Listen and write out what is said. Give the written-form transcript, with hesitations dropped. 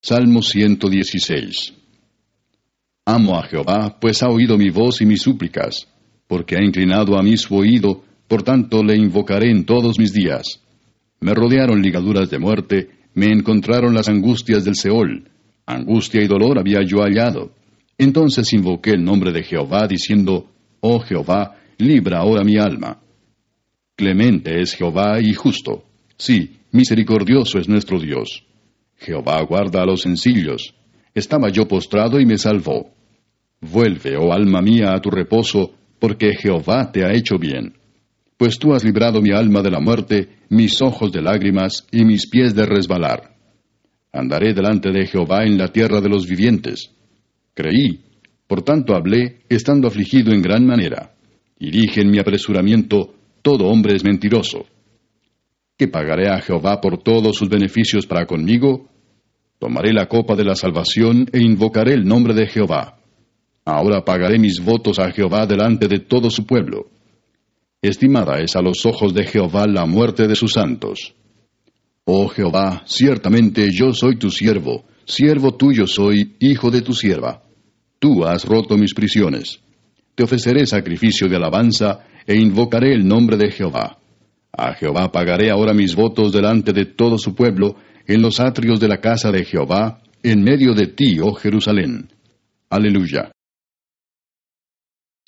Salmo 116. Amo a Jehová, pues ha oído mi voz y mis súplicas, porque ha inclinado a mí su oído, por tanto le invocaré en todos mis días. Me rodearon ligaduras de muerte, me encontraron las angustias del Seol. Angustia y dolor había yo hallado. Entonces invoqué el nombre de Jehová, diciendo, Oh Jehová, libra ahora mi alma. Clemente es Jehová y justo. Sí, misericordioso es nuestro Dios. Jehová guarda a los sencillos. Estaba yo postrado y me salvó. Vuelve, oh alma mía, a tu reposo, porque Jehová te ha hecho bien. Pues tú has librado mi alma de la muerte, mis ojos de lágrimas y mis pies de resbalar. Andaré delante de Jehová en la tierra de los vivientes. Creí, por tanto hablé, estando afligido en gran manera. Y dije en mi apresuramiento, todo hombre es mentiroso. ¿Qué pagaré a Jehová por todos sus beneficios para conmigo? Tomaré la copa de la salvación e invocaré el nombre de Jehová. Ahora pagaré mis votos a Jehová delante de todo su pueblo. Estimada es a los ojos de Jehová la muerte de sus santos. Oh Jehová, ciertamente yo soy tu siervo tuyo soy, hijo de tu sierva. Tú has roto mis prisiones. Te ofreceré sacrificio de alabanza e invocaré el nombre de Jehová. A Jehová pagaré ahora mis votos delante de todo su pueblo, en los atrios de la casa de Jehová, en medio de ti, oh Jerusalén. Aleluya.